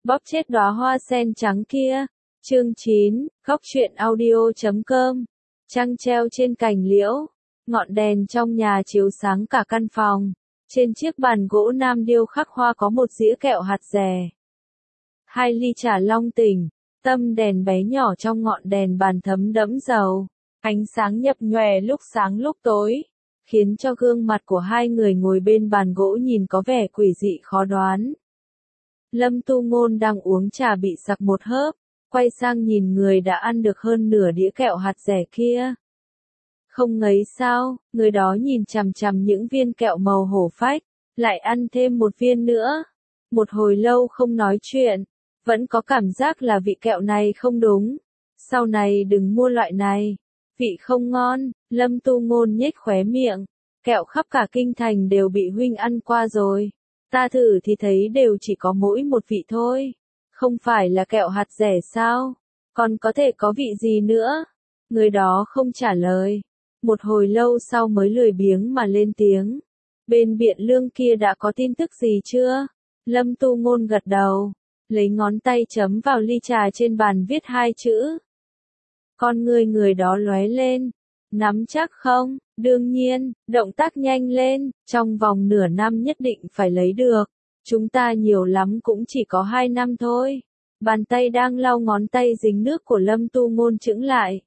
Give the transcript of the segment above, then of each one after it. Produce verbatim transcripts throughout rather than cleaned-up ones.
Bóp chết đóa hoa sen trắng kia. Chương chín, Góc truyện audio chấm com. Trăng treo trên cành liễu, ngọn đèn trong nhà chiếu sáng cả căn phòng. Trên chiếc bàn gỗ nam điêu khắc hoa có một dĩa kẹo hạt dẻ, hai ly trà long tỉnh, tâm đèn bé nhỏ trong ngọn đèn bàn thấm đẫm dầu. Ánh sáng nhập nhòe lúc sáng lúc tối, khiến cho gương mặt của hai người ngồi bên bàn gỗ nhìn có vẻ quỷ dị khó đoán. Lâm Tu Ngôn đang uống trà bị sặc một hớp, quay sang nhìn người đã ăn được hơn nửa đĩa kẹo hạt dẻ kia. Không ngấy sao, người đó nhìn chằm chằm những viên kẹo màu hổ phách, lại ăn thêm một viên nữa. Một hồi lâu không nói chuyện, vẫn có cảm giác là vị kẹo này không đúng. Sau này đừng mua loại này, vị không ngon. Lâm Tu Ngôn nhếch khóe miệng, kẹo khắp cả kinh thành đều bị huynh ăn qua rồi. Ta thử thì thấy đều chỉ có mỗi một vị thôi. Không phải là kẹo hạt dẻ sao? Còn có thể có vị gì nữa? Người đó không trả lời. Một hồi lâu sau mới lười biếng mà lên tiếng. Bên Biện Lương kia đã có tin tức gì chưa? Lâm Tu Ngôn gật đầu, lấy ngón tay chấm vào ly trà trên bàn viết hai chữ. Con người người đó lóe lên. Nắm chắc không? Đương nhiên, động tác nhanh lên, trong vòng nửa năm nhất định phải lấy được. Chúng ta nhiều lắm cũng chỉ có hai năm thôi. Bàn tay đang lau ngón tay dính nước của Lâm Tu Ngôn chững lại.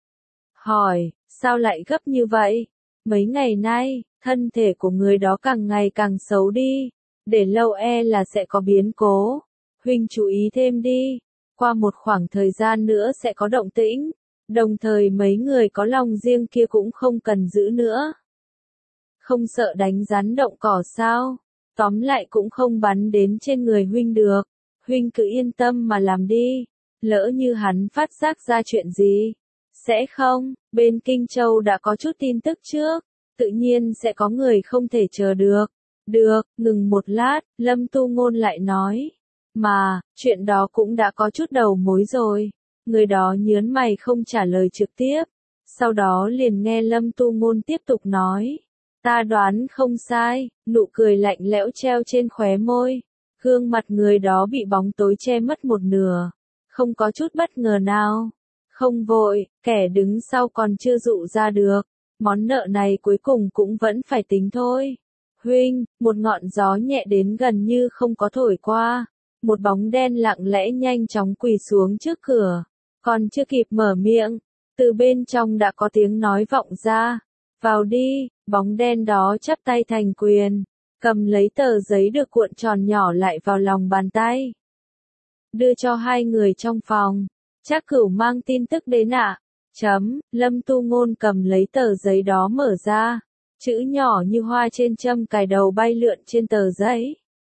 Hỏi, sao lại gấp như vậy? Mấy ngày nay, thân thể của người đó càng ngày càng xấu đi. Để lâu e là sẽ có biến cố. Huynh chú ý thêm đi. Qua một khoảng thời gian nữa sẽ có động tĩnh. Đồng thời mấy người có lòng riêng kia cũng không cần giữ nữa. Không sợ đánh rắn động cỏ sao? Tóm lại cũng không bắn đến trên người huynh được. Huynh cứ yên tâm mà làm đi. Lỡ như hắn phát giác ra chuyện gì? Sẽ không, bên Kinh Châu đã có chút tin tức trước. Tự nhiên sẽ có người không thể chờ được. Được, ngừng một lát, Lâm Tu Ngôn lại nói. Mà, chuyện đó cũng đã có chút đầu mối rồi. Người đó nhớn mày không trả lời trực tiếp. Sau đó liền nghe Lâm Tu Ngôn tiếp tục nói. Ta đoán không sai, nụ cười lạnh lẽo treo trên khóe môi. Gương mặt người đó bị bóng tối che mất một nửa. Không có chút bất ngờ nào. Không vội, kẻ đứng sau còn chưa dụ ra được. Món nợ này cuối cùng cũng vẫn phải tính thôi. Huynh, một ngọn gió nhẹ đến gần như không có thổi qua. Một bóng đen lặng lẽ nhanh chóng quỳ xuống trước cửa. Còn chưa kịp mở miệng, từ bên trong đã có tiếng nói vọng ra. Vào đi. Bóng đen đó chắp tay thành quyền, cầm lấy tờ giấy được cuộn tròn nhỏ lại vào lòng bàn tay. Đưa cho hai người trong phòng. Trác Cửu mang tin tức đến ạ. À? Chấm, Lâm Tu Ngôn cầm lấy tờ giấy đó mở ra. Chữ nhỏ như hoa trên châm cài đầu bay lượn trên tờ giấy.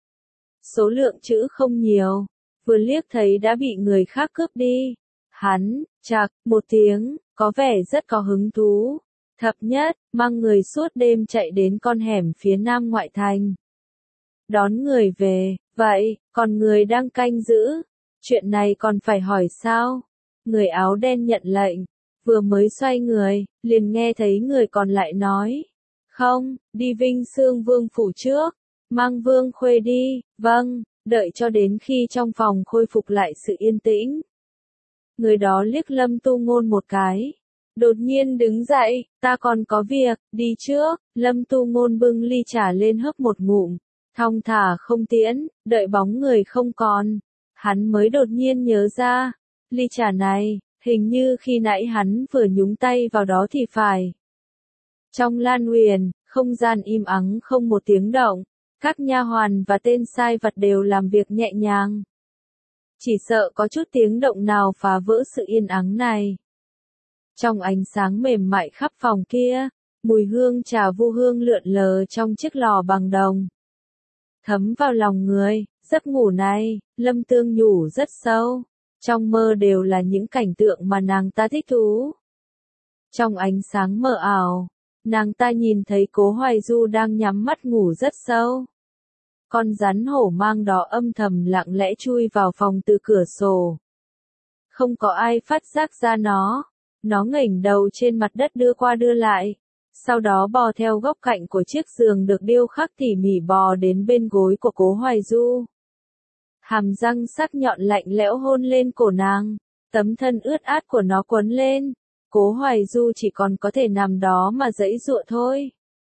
Số lượng chữ không nhiều, vừa liếc thấy đã bị người khác cướp đi. Hắn, chạc, một tiếng, có vẻ rất có hứng thú. Thập nhất, mang người suốt đêm chạy đến con hẻm phía nam ngoại thành. Đón người về, vậy, còn người đang canh giữ. Chuyện này còn phải hỏi sao? Người áo đen nhận lệnh, vừa mới xoay người, liền nghe thấy người còn lại nói. Không, đi Vinh Xương Vương phủ trước, mang Vương Khuê đi, vâng, đợi cho đến khi trong phòng khôi phục lại sự yên tĩnh. Người đó liếc Lâm Tu Ngôn một cái. Đột nhiên đứng dậy, ta còn có việc, đi trước. Lâm Tu Ngôn bưng ly trà lên hớp một ngụm, thong thả không tiễn, đợi bóng người không còn. Hắn mới đột nhiên nhớ ra, ly trà này, hình như khi nãy hắn vừa nhúng tay vào đó thì phải. Trong Lan Huyền, không gian im ắng không một tiếng động, các nha hoàn và tên sai vặt đều làm việc nhẹ nhàng. Chỉ sợ có chút tiếng động nào phá vỡ sự yên ắng này. Trong ánh sáng mềm mại khắp phòng kia, mùi hương trà vu hương lượn lờ trong chiếc lò bằng đồng. Thấm vào lòng người, giấc ngủ này, Lâm Tương nhủ rất sâu. Trong mơ đều là những cảnh tượng mà nàng ta thích thú. Trong ánh sáng mờ ảo, nàng ta nhìn thấy Cố Hoài Du đang nhắm mắt ngủ rất sâu. Con rắn hổ mang đó âm thầm lặng lẽ chui vào phòng từ cửa sổ. Không có ai phát giác ra nó. Nó ngẩng đầu trên mặt đất đưa qua đưa lại. Sau đó bò theo góc cạnh của chiếc giường được điêu khắc tỉ mỉ bò đến bên gối của Cố Hoài Du. hàm răng sắc nhọn lạnh lẽo hôn lên cổ nàng, tấm thân ướt át của nó quấn lên, Cố Hoài Du chỉ còn có thể nằm đó mà giãy giụa thôi.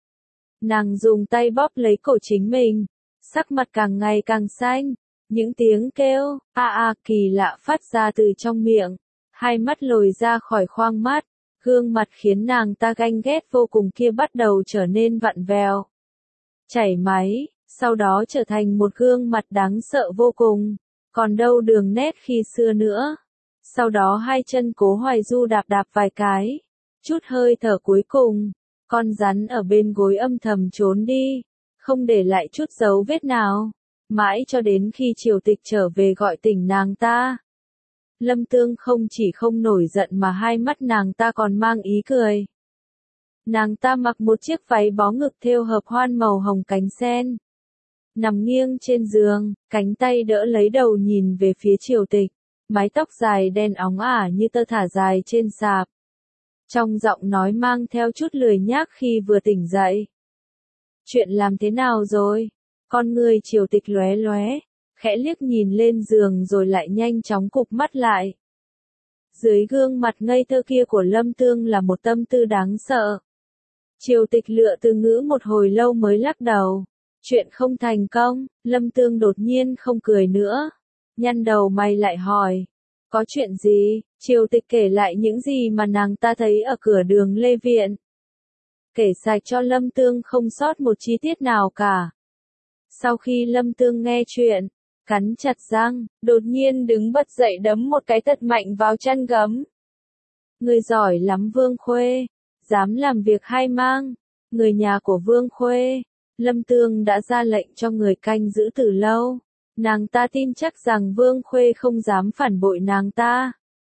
Nàng dùng tay bóp lấy cổ chính mình, sắc mặt càng ngày càng xanh, những tiếng kêu, a a kỳ lạ phát ra từ trong miệng, hai mắt lồi ra khỏi khoang mắt, gương mặt khiến nàng ta ganh ghét vô cùng kia bắt đầu trở nên vặn vẹo, chảy máy, sau đó trở thành một gương mặt đáng sợ vô cùng, còn đâu đường nét khi xưa nữa. Sau đó hai chân Cố Hoài Du đạp đạp vài cái, chút hơi thở cuối cùng, con rắn ở bên gối âm thầm trốn đi, không để lại chút dấu vết nào, mãi cho đến khi Triều Tịch trở về gọi tỉnh nàng ta. Lâm Tương không chỉ không nổi giận mà hai mắt nàng ta còn mang ý cười. Nàng ta mặc một chiếc váy bó ngực thêu hợp hoan màu hồng cánh sen, nằm nghiêng trên giường, cánh tay đỡ lấy đầu nhìn về phía Triều Tịch, mái tóc dài đen óng ả như tơ thả dài trên sạp. Trong giọng nói mang theo chút lười nhác khi vừa tỉnh dậy. Chuyện làm thế nào rồi? Con người Triều Tịch lóe lóe, khẽ liếc nhìn lên giường rồi lại nhanh chóng cụp mắt lại. Dưới gương mặt ngây thơ kia của Lâm Tương là một tâm tư đáng sợ. Triều Tịch lựa từ ngữ một hồi lâu mới lắc đầu. Chuyện không thành công, Lâm Tương đột nhiên không cười nữa. Nhăn đầu mày lại hỏi. Có chuyện gì? Triều Tịch kể lại những gì mà nàng ta thấy ở cửa đường Lê Viện. Kể sạch cho Lâm Tương không sót một chi tiết nào cả. Sau khi Lâm Tương nghe chuyện, cắn chặt răng, đột nhiên đứng bật dậy đấm một cái thật mạnh vào chân gấm. Người giỏi lắm Vương Khuê, dám làm việc hai mang, người nhà của Vương Khuê. Lâm Tương đã ra lệnh cho người canh giữ từ lâu, nàng ta tin chắc rằng Vương Khuê không dám phản bội nàng ta.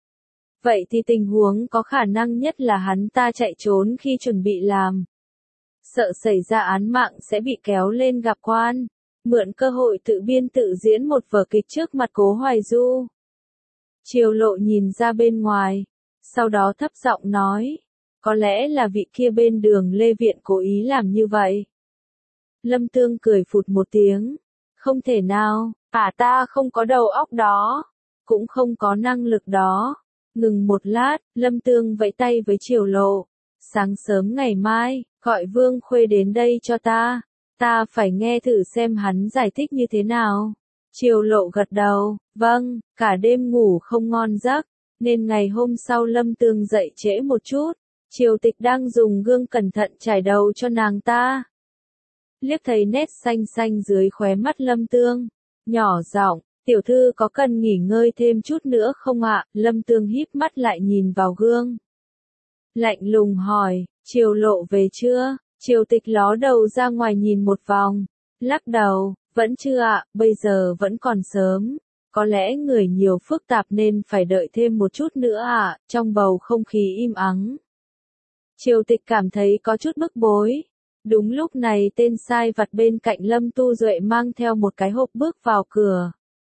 Vậy thì tình huống có khả năng nhất là hắn ta chạy trốn khi chuẩn bị làm. Sợ xảy ra án mạng sẽ bị kéo lên gặp quan, mượn cơ hội tự biên tự diễn một vở kịch trước mặt Cố Hoài Du. Triều Lộ nhìn ra bên ngoài, sau đó thấp giọng nói, có lẽ là vị kia bên đường Lê Viện cố ý làm như vậy. Lâm Tương cười phụt một tiếng, không thể nào, ả ta không có đầu óc đó, cũng không có năng lực đó. Ngừng một lát, Lâm Tương vẫy tay với Triều Lộ, sáng sớm ngày mai, gọi Vương Khuê đến đây cho ta, ta phải nghe thử xem hắn giải thích như thế nào. Triều Lộ gật đầu, vâng, cả đêm ngủ không ngon giấc, nên ngày hôm sau Lâm Tương dậy trễ một chút, Triều Tịch đang dùng gương cẩn thận trải đầu cho nàng ta. Liếc thấy nét xanh xanh dưới khóe mắt Lâm Tương, nhỏ giọng, tiểu thư có cần nghỉ ngơi thêm chút nữa không ạ? Lâm Tương híp mắt lại nhìn vào gương. Lạnh lùng hỏi, Triều Lộ về chưa? Triều Tịch ló đầu ra ngoài nhìn một vòng, lắc đầu, vẫn chưa ạ, bây giờ vẫn còn sớm. Có lẽ người nhiều phức tạp nên phải đợi thêm một chút nữa ạ, trong bầu không khí im ắng. Triều Tịch cảm thấy có chút bức bối. Đúng lúc này tên sai vặt bên cạnh Lâm Tu Duệ mang theo một cái hộp bước vào cửa.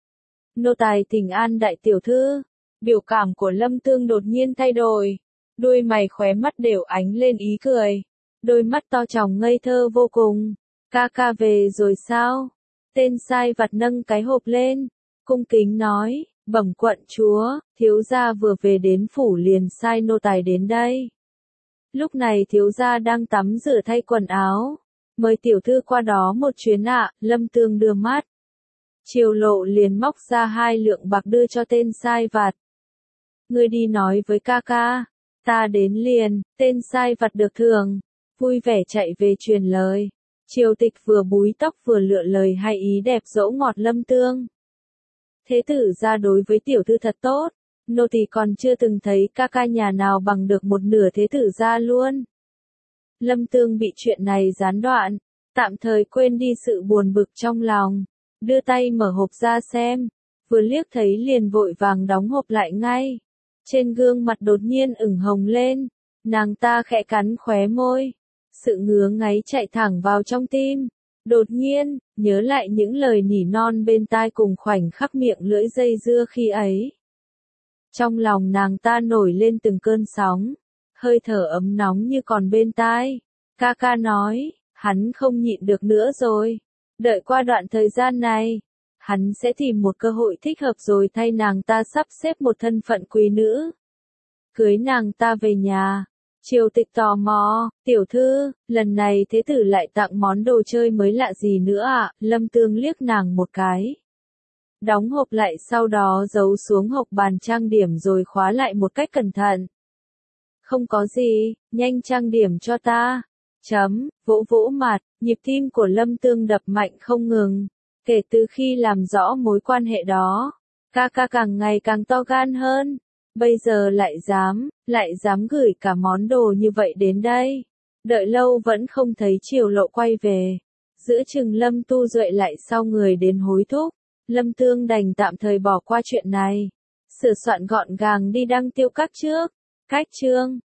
Nô tài thỉnh an đại tiểu thư. Biểu cảm của Lâm Tương đột nhiên thay đổi. Đôi mày khóe mắt đều ánh lên ý cười. Đôi mắt to tròng ngây thơ vô cùng. Ca ca về rồi sao? Tên sai vặt nâng cái hộp lên. Cung kính nói, bẩm quận chúa, thiếu gia vừa về đến phủ liền sai nô tài đến đây. Lúc này thiếu gia đang tắm rửa thay quần áo. Mời tiểu thư qua đó một chuyến ạ, à, Lâm Tương đưa mắt. Triều Lộ liền móc ra hai lượng bạc đưa cho tên sai vặt. Ngươi đi nói với ca ca, ta đến liền, tên sai vặt được thưởng, vui vẻ chạy về truyền lời. Triều Tịch vừa búi tóc vừa lựa lời hay ý đẹp dỗ ngọt Lâm Tương. Thế tử gia đối với tiểu thư thật tốt. Nô tỳ còn chưa từng thấy ca ca nhà nào bằng được một nửa thế tử gia luôn. Lâm Tương bị chuyện này gián đoạn, tạm thời quên đi sự buồn bực trong lòng, đưa tay mở hộp ra xem, vừa liếc thấy liền vội vàng đóng hộp lại ngay. Trên gương mặt đột nhiên ửng hồng lên, nàng ta khẽ cắn khóe môi, sự ngứa ngáy chạy thẳng vào trong tim. Đột nhiên, nhớ lại những lời nỉ non bên tai cùng khoảnh khắc miệng lưỡi dây dưa khi ấy. Trong lòng nàng ta nổi lên từng cơn sóng, hơi thở ấm nóng như còn bên tai. Ca ca nói, hắn không nhịn được nữa rồi. Đợi qua đoạn thời gian này, hắn sẽ tìm một cơ hội thích hợp rồi thay nàng ta sắp xếp một thân phận quý nữ. Cưới nàng ta về nhà. Triều Tịch tò mò, tiểu thư, lần này thế tử lại tặng món đồ chơi mới lạ gì nữa ạ? Lâm Tương liếc nàng một cái. Đóng hộp lại sau đó giấu xuống hộp bàn trang điểm rồi khóa lại một cách cẩn thận. Không có gì, nhanh trang điểm cho ta. Chấm, vỗ vỗ mặt, nhịp tim của Lâm Tương đập mạnh không ngừng. Kể từ khi làm rõ mối quan hệ đó, ca ca càng ngày càng to gan hơn. Bây giờ lại dám, lại dám gửi cả món đồ như vậy đến đây. Đợi lâu vẫn không thấy Triều Lộ quay về. Giữa chừng Lâm Tu Duệ lại sau người đến hối thúc. Lâm Tương đành tạm thời bỏ qua chuyện này. Sửa soạn gọn gàng đi đăng tiêu các trước. Cách chương.